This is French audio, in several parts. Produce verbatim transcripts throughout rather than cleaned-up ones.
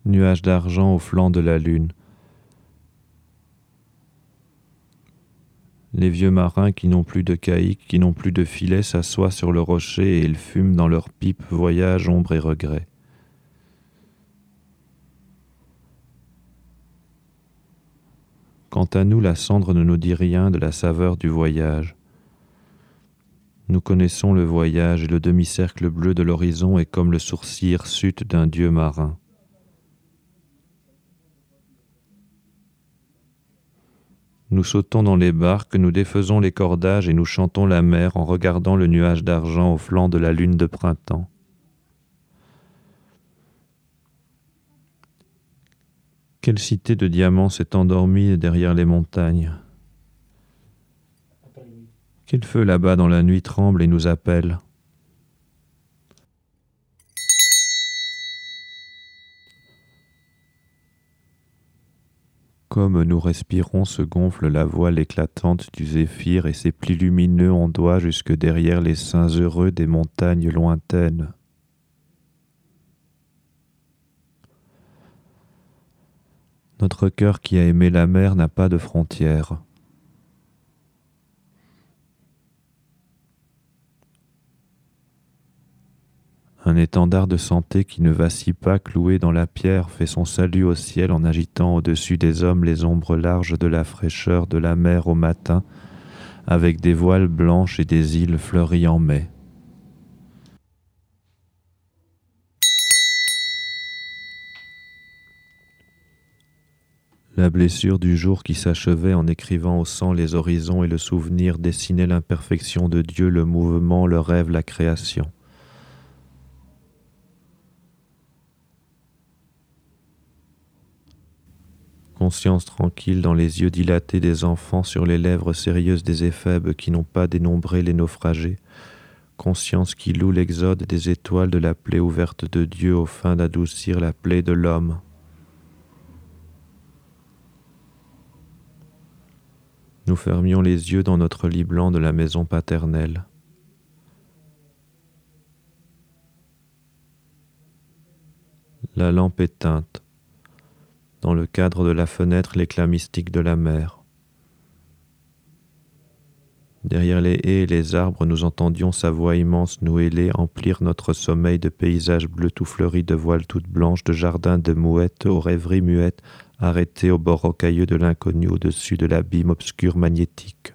nuages d'argent au flanc de la lune. Les vieux marins qui n'ont plus de caïques, qui n'ont plus de filets, s'assoient sur le rocher et ils fument dans leurs pipes, voyage, ombre et regret. Quant à nous, la cendre ne nous dit rien de la saveur du voyage. Nous connaissons le voyage et le demi-cercle bleu de l'horizon est comme le sourcil hirsute d'un dieu marin. Nous sautons dans les barques, nous défaisons les cordages et nous chantons la mer en regardant le nuage d'argent au flanc de la lune de printemps. Quelle cité de diamants s'est endormie derrière les montagnes? Quel feu là-bas dans la nuit tremble et nous appelle? Comme nous respirons se gonfle la voile éclatante du zéphyr et ses plis lumineux ondoient jusque derrière les seins heureux des montagnes lointaines. Notre cœur qui a aimé la mer n'a pas de frontières. Un étendard de santé qui ne vacille pas, cloué dans la pierre, fait son salut au ciel en agitant au-dessus des hommes les ombres larges de la fraîcheur de la mer au matin, avec des voiles blanches et des îles fleuries en mai. La blessure du jour qui s'achevait en écrivant au sang les horizons et le souvenir dessinait l'imperfection de Dieu, le mouvement, le rêve, la création. Conscience tranquille dans les yeux dilatés des enfants, sur les lèvres sérieuses des éphèbes qui n'ont pas dénombré les naufragés. Conscience qui loue l'exode des étoiles de la plaie ouverte de Dieu aux fins d'adoucir la plaie de l'homme. Nous fermions les yeux dans notre lit blanc de la maison paternelle. La lampe éteinte. Dans le cadre de la fenêtre, l'éclat mystique de la mer. Derrière les haies et les arbres, nous entendions sa voix immense nous héler, emplir notre sommeil de paysages bleus tout fleuris, de voiles toutes blanches, de jardins de mouettes, aux rêveries muettes, arrêtées au bord rocailleux de l'inconnu, au-dessus de l'abîme obscur magnétique.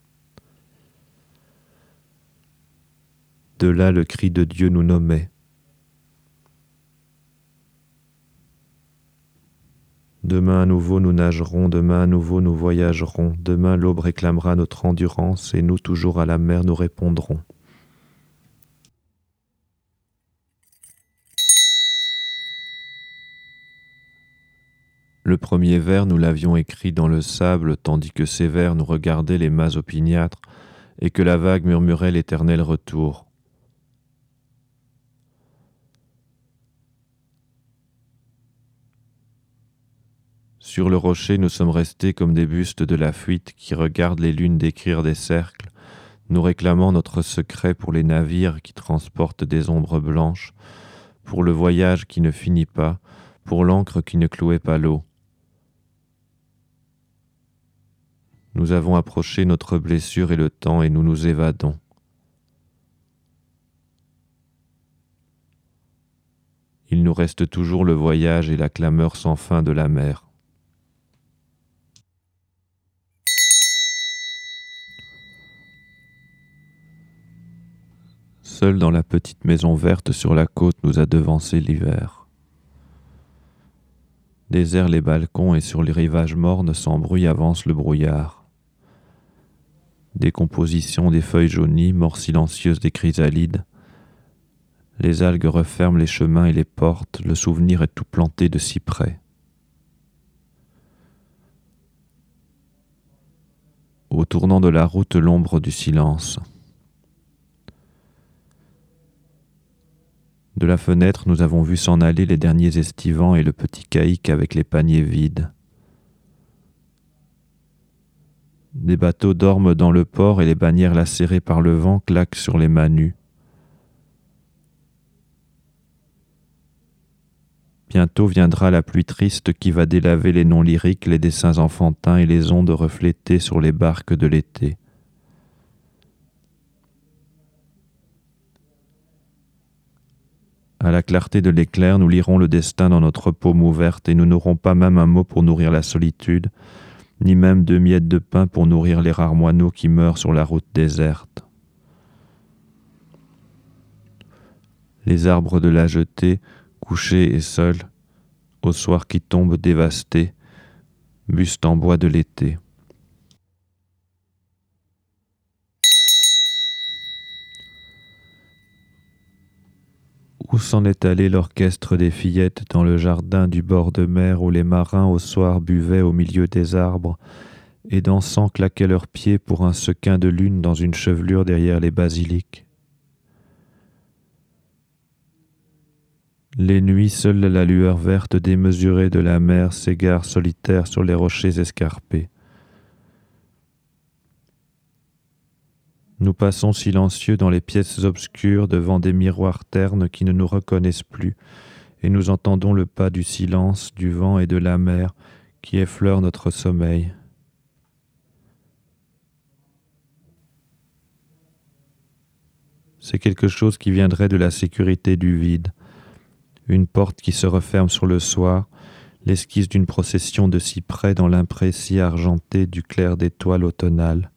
De là, le cri de Dieu nous nommait. Demain à nouveau nous nagerons, demain à nouveau nous voyagerons, demain l'aube réclamera notre endurance et nous toujours à la mer nous répondrons. Le premier vers nous l'avions écrit dans le sable, tandis que ces vers nous regardaient les mâts opiniâtres et que la vague murmurait l'éternel retour. Sur le rocher, nous sommes restés comme des bustes de la fuite qui regardent les lunes décrire des cercles, nous réclamant notre secret pour les navires qui transportent des ombres blanches, pour le voyage qui ne finit pas, pour l'ancre qui ne clouait pas l'eau. Nous avons approché notre blessure et le temps et nous nous évadons. Il nous reste toujours le voyage et la clameur sans fin de la mer. Seul dans la petite maison verte sur la côte nous a devancé l'hiver. Déserts les balcons et sur les rivages mornes sans bruit avance le brouillard. Décomposition des feuilles jaunies, mort silencieuse des chrysalides. Les algues referment les chemins et les portes, le souvenir est tout planté de cyprès. Au tournant de la route, l'ombre du silence. De la fenêtre, nous avons vu s'en aller les derniers estivants et le petit caïque avec les paniers vides. Des bateaux dorment dans le port et les bannières lacérées par le vent claquent sur les mâts nus. Bientôt viendra la pluie triste qui va délaver les noms lyriques, les dessins enfantins et les ondes reflétées sur les barques de l'été. À la clarté de l'éclair, nous lirons le destin dans notre paume ouverte et nous n'aurons pas même un mot pour nourrir la solitude, ni même deux miettes de pain pour nourrir les rares moineaux qui meurent sur la route déserte. Les arbres de la jetée, couchés et seuls, au soir qui tombe dévastés, buste en bois de l'été. Où s'en est allé l'orchestre des fillettes dans le jardin du bord de mer où les marins au soir buvaient au milieu des arbres et dansant claquaient leurs pieds pour un sequin de lune dans une chevelure derrière les basiliques? Les nuits, seule la lueur verte démesurée de la mer s'égare solitaire sur les rochers escarpés. Nous passons silencieux dans les pièces obscures devant des miroirs ternes qui ne nous reconnaissent plus, et nous entendons le pas du silence, du vent et de la mer qui effleurent notre sommeil. C'est quelque chose qui viendrait de la sécurité du vide, une porte qui se referme sur le soir, l'esquisse d'une procession de cyprès dans l'imprécis argenté du clair d'étoiles automnales.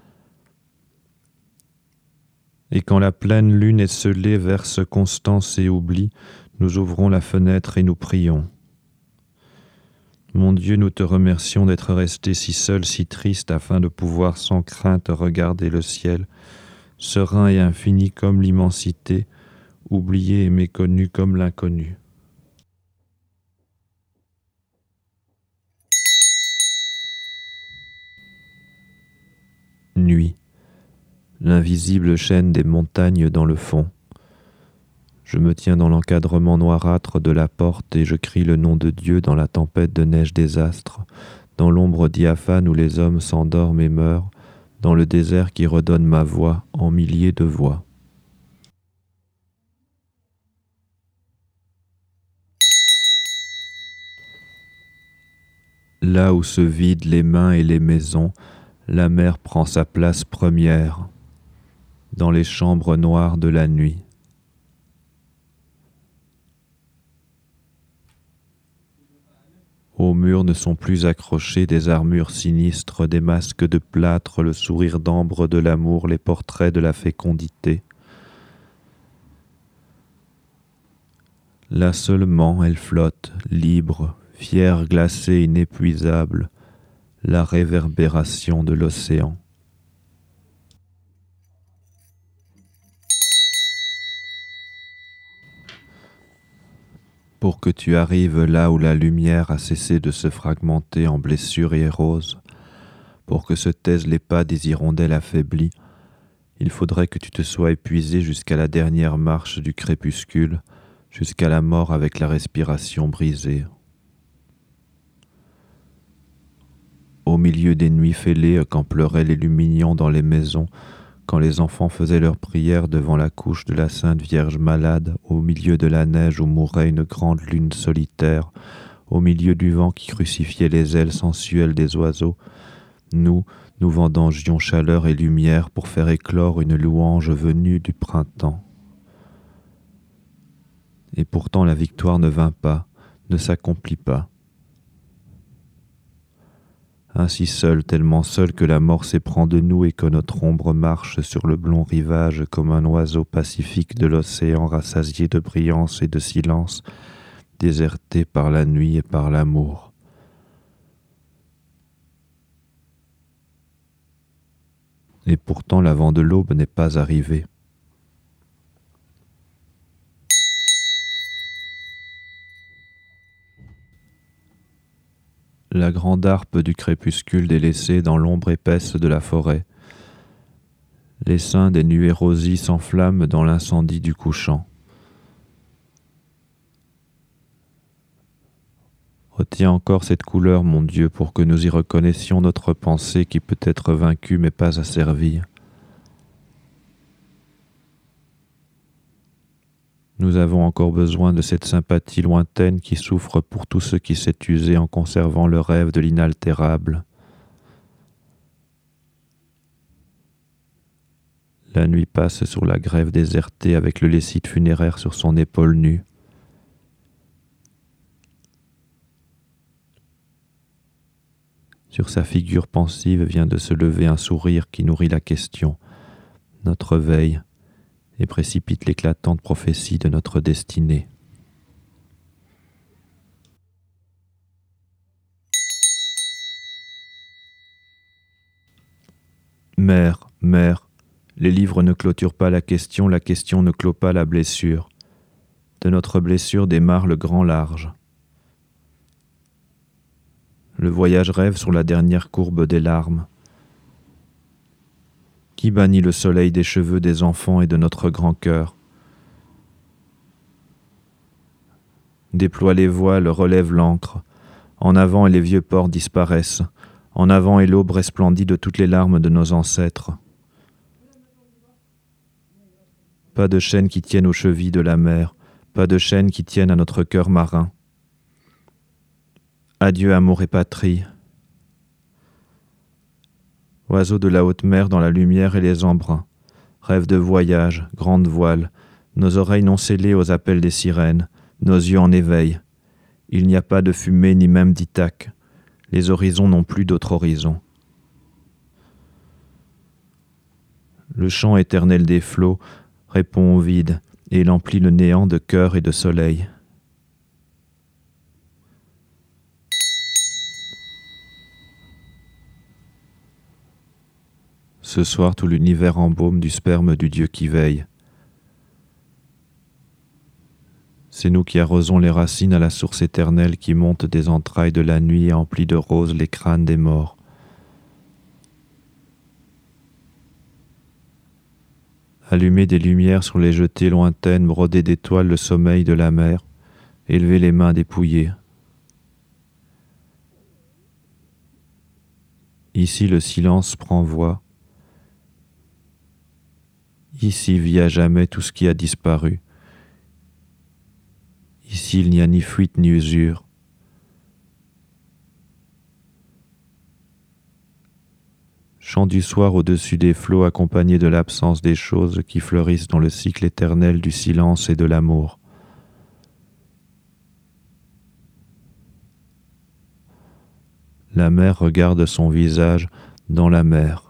Et quand la pleine lune esselée verse constance et oubli, nous ouvrons la fenêtre et nous prions. Mon Dieu, nous te remercions d'être resté si seul, si triste, afin de pouvoir sans crainte regarder le ciel, serein et infini comme l'immensité, oublié et méconnu comme l'inconnu. Nuit. L'invisible chaîne des montagnes dans le fond. Je me tiens dans l'encadrement noirâtre de la porte et je crie le nom de Dieu dans la tempête de neige des astres, dans l'ombre diaphane où les hommes s'endorment et meurent, dans le désert qui redonne ma voix en milliers de voix. Là où se vident les mains et les maisons, la mer prend sa place première, dans les chambres noires de la nuit. Aux murs ne sont plus accrochés des armures sinistres, des masques de plâtre, le sourire d'ambre de l'amour, les portraits de la fécondité. Là seulement elle flotte, libre, fière, glacée, inépuisable, la réverbération de l'océan. Pour que tu arrives là où la lumière a cessé de se fragmenter en blessures et roses, pour que se taisent les pas des hirondelles affaiblies, il faudrait que tu te sois épuisé jusqu'à la dernière marche du crépuscule, jusqu'à la mort avec la respiration brisée. Au milieu des nuits fêlées, quand pleuraient les lumignons dans les maisons, quand les enfants faisaient leurs prières devant la couche de la Sainte Vierge malade, au milieu de la neige où mourait une grande lune solitaire, au milieu du vent qui crucifiait les ailes sensuelles des oiseaux, nous, nous vendangions chaleur et lumière pour faire éclore une louange venue du printemps. Et pourtant la victoire ne vint pas, ne s'accomplit pas. Ainsi seul, tellement seul que la mort s'éprend de nous et que notre ombre marche sur le blond rivage comme un oiseau pacifique de l'océan rassasié de brillance et de silence, déserté par la nuit et par l'amour. Et pourtant l'avant de l'aube n'est pas arrivé. La grande harpe du crépuscule délaissée dans l'ombre épaisse de la forêt. Les seins des nuées rosies s'enflamment dans l'incendie du couchant. Retiens encore cette couleur, mon Dieu, pour que nous y reconnaissions notre pensée qui peut être vaincue mais pas asservie. Nous avons encore besoin de cette sympathie lointaine qui souffre pour tout ce qui s'est usé en conservant le rêve de l'inaltérable. La nuit passe sur la grève désertée avec le lécite funéraire sur son épaule nue. Sur sa figure pensive vient de se lever un sourire qui nourrit la question, notre veille, et précipite l'éclatante prophétie de notre destinée. Mère, mère, les livres ne clôturent pas la question, la question ne clôt pas la blessure. De notre blessure démarre le grand large. Le voyage rêve sur la dernière courbe des larmes. Qui bannit le soleil des cheveux des enfants et de notre grand cœur? Déploie les voiles, relève l'ancre. En avant et les vieux ports disparaissent. En avant et l'aube resplendit de toutes les larmes de nos ancêtres. Pas de chaînes qui tiennent aux chevilles de la mer, pas de chaînes qui tiennent à notre cœur marin. Adieu amour et patrie. Oiseaux de la haute mer dans la lumière et les embruns. Rêve de voyage, grande voile, nos oreilles non scellées aux appels des sirènes, nos yeux en éveil. Il n'y a pas de fumée ni même d'Ithaque. Les horizons n'ont plus d'autre horizon. Le chant éternel des flots répond au vide et il emplit le néant de cœur et de soleil. Ce soir, tout l'univers embaume du sperme du Dieu qui veille. C'est nous qui arrosons les racines à la source éternelle qui monte des entrailles de la nuit et emplit de roses les crânes des morts. Allumer des lumières sur les jetées lointaines, broder d'étoiles le sommeil de la mer, élever les mains dépouillées. Ici le silence prend voix. Ici vit à jamais tout ce qui a disparu. Ici il n'y a ni fuite ni usure. Chant du soir au-dessus des flots accompagné de l'absence des choses qui fleurissent dans le cycle éternel du silence et de l'amour. La mer regarde son visage dans la mer.